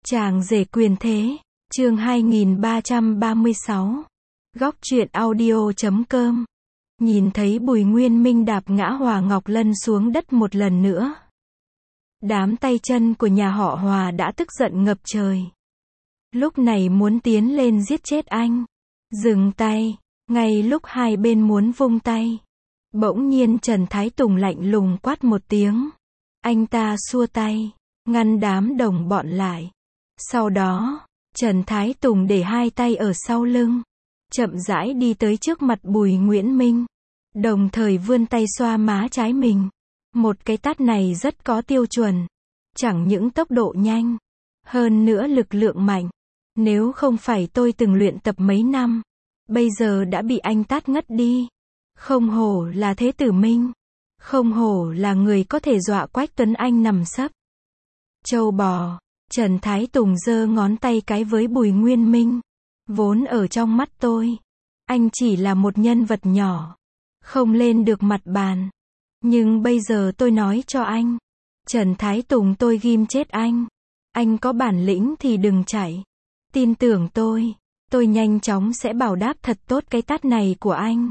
Chàng rể quyền thế, chương 2336. Góc truyện audio.com. Nhìn thấy Bùi Nguyên Minh đạp ngã Hòa Ngọc Lân xuống đất một lần nữa. Đám tay chân của nhà họ Hòa đã tức giận ngập trời. Lúc này muốn tiến lên giết chết anh. Dừng tay, ngay lúc hai bên muốn vung tay. Bỗng nhiên Trần Thái Tùng lạnh lùng quát một tiếng. Anh ta xua tay, ngăn đám đồng bọn lại. Sau đó, Trần Thái Tùng để hai tay ở sau lưng, chậm rãi đi tới trước mặt Bùi Nguyễn Minh, đồng thời vươn tay xoa má trái mình. Một cái tát này rất có tiêu chuẩn, chẳng những tốc độ nhanh, hơn nữa lực lượng mạnh. Nếu không phải tôi từng luyện tập mấy năm, bây giờ đã bị anh tát ngất đi. Không hổ là Thế Tử Minh, không hổ là người có thể dọa Quách Tuấn Anh nằm sấp. Trâu bò. Trần Thái Tùng giơ ngón tay cái với Bùi Nguyên Minh. Vốn ở trong mắt tôi, anh chỉ là một nhân vật nhỏ, không lên được mặt bàn. Nhưng bây giờ tôi nói cho anh, Trần Thái Tùng, tôi ghim chết anh. Anh có bản lĩnh thì đừng chạy. Tin tưởng tôi nhanh chóng sẽ bảo đáp thật tốt cái tát này của anh.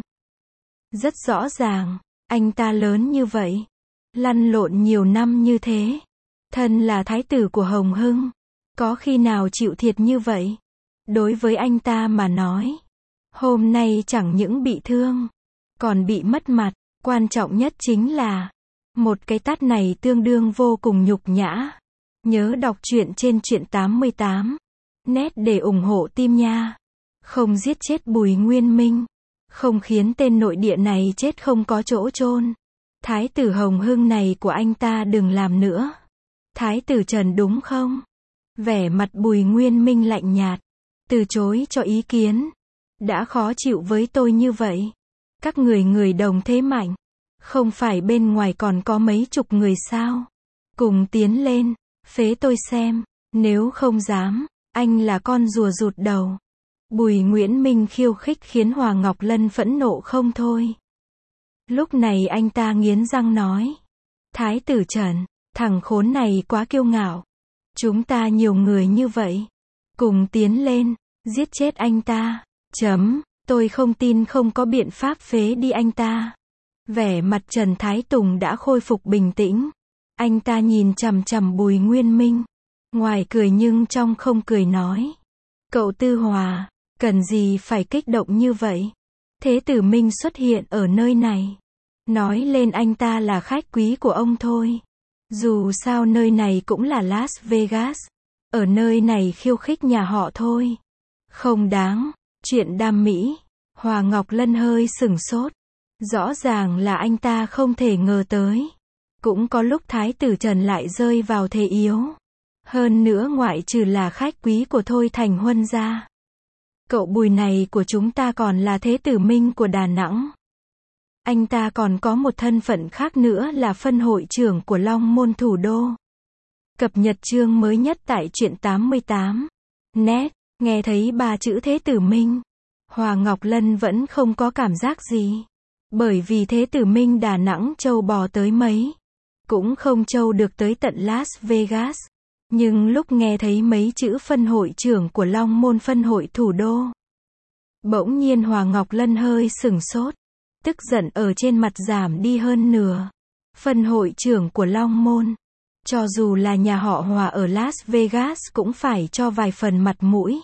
Rất rõ ràng, anh ta lớn như vậy, lăn lộn nhiều năm như thế, thân là thái tử của Hồng Hưng, có khi nào chịu thiệt như vậy? Đối với anh ta mà nói, hôm nay chẳng những bị thương, còn bị mất mặt, quan trọng nhất chính là, một cái tát này tương đương vô cùng nhục nhã. Nhớ đọc truyện trên truyện 88 net để ủng hộ team nha. Không giết chết Bùi Nguyên Minh, không khiến tên nội địa này chết không có chỗ chôn. Thái tử Hồng Hưng này của anh ta đừng làm nữa. Thái tử Trần đúng không? Vẻ mặt Bùi Nguyên Minh lạnh nhạt, từ chối cho ý kiến. Đã khó chịu với tôi như vậy. Các người đồng thế mạnh, không phải bên ngoài còn có mấy chục người sao? Cùng tiến lên, phế tôi xem. Nếu không dám, anh là con rùa rụt đầu. Bùi Nguyễn Minh khiêu khích khiến Hòa Ngọc Lân phẫn nộ không thôi. Lúc này anh ta nghiến răng nói, Thái tử Trần, thằng khốn này quá kiêu ngạo. Chúng ta nhiều người như vậy, cùng tiến lên, giết chết anh ta. Tôi không tin không có biện pháp phế đi anh ta. Vẻ mặt Trần Thái Tùng đã khôi phục bình tĩnh. Anh ta nhìn chằm chằm Bùi Nguyên Minh, ngoài cười nhưng trong không cười nói, cậu Tư Hòa, cần gì phải kích động như vậy? Thế Tử Minh xuất hiện ở nơi này, nói lên anh ta là khách quý của ông thôi. Dù sao nơi này cũng là Las Vegas, ở nơi này khiêu khích nhà họ thôi, không đáng. Chuyện đam mỹ. Hòa Ngọc Lân hơi sửng sốt, rõ ràng là anh ta không thể ngờ tới. Cũng có lúc Thái tử Trần lại rơi vào thế yếu. Hơn nữa ngoại trừ là khách quý của Thôi Thành Huân gia, cậu Bùi này của chúng ta còn là Thế Tử Minh của Đà Nẵng. Anh ta còn có một thân phận khác nữa là phân hội trưởng của Long Môn Thủ Đô. Cập nhật chương mới nhất tại truyện 88 net. Nghe thấy ba chữ Thế Tử Minh, Hòa Ngọc Lân vẫn không có cảm giác gì. Bởi vì Thế Tử Minh Đà Nẵng trâu bò tới mấy, cũng không trâu được tới tận Las Vegas. Nhưng lúc nghe thấy mấy chữ phân hội trưởng của Long Môn phân hội thủ đô, bỗng nhiên Hòa Ngọc Lân hơi sửng sốt, tức giận ở trên mặt giảm đi hơn nửa. Phân hội trưởng của Long Môn, cho dù là nhà họ Hòa ở Las Vegas cũng phải cho vài phần mặt mũi.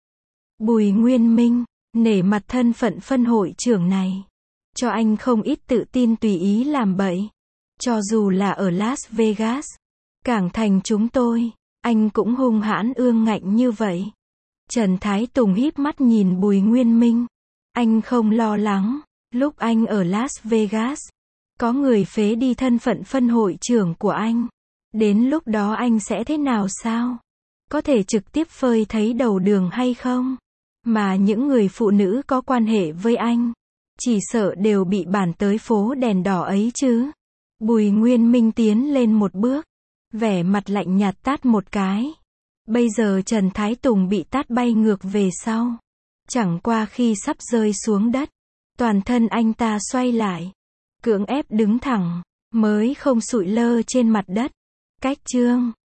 Bùi Nguyên Minh, nể mặt thân phận phân hội trưởng này, cho anh không ít tự tin tùy ý làm bậy. Cho dù là ở Las Vegas, Cảng Thành chúng tôi, anh cũng hung hãn ương ngạnh như vậy. Trần Thái Tùng híp mắt nhìn Bùi Nguyên Minh. Anh không lo lắng, lúc anh ở Las Vegas, có người phế đi thân phận phân hội trưởng của anh. Đến lúc đó anh sẽ thế nào sao? Có thể trực tiếp phơi thấy đầu đường hay không? Mà những người phụ nữ có quan hệ với anh, chỉ sợ đều bị bản tới phố đèn đỏ ấy chứ. Bùi Nguyên Minh tiến lên một bước, vẻ mặt lạnh nhạt tát một cái. Bây giờ Trần Thái Tùng bị tát bay ngược về sau. Chẳng qua khi sắp rơi xuống đất, toàn thân anh ta xoay lại, cưỡng ép đứng thẳng, mới không sụi lơ trên mặt đất. Cách chương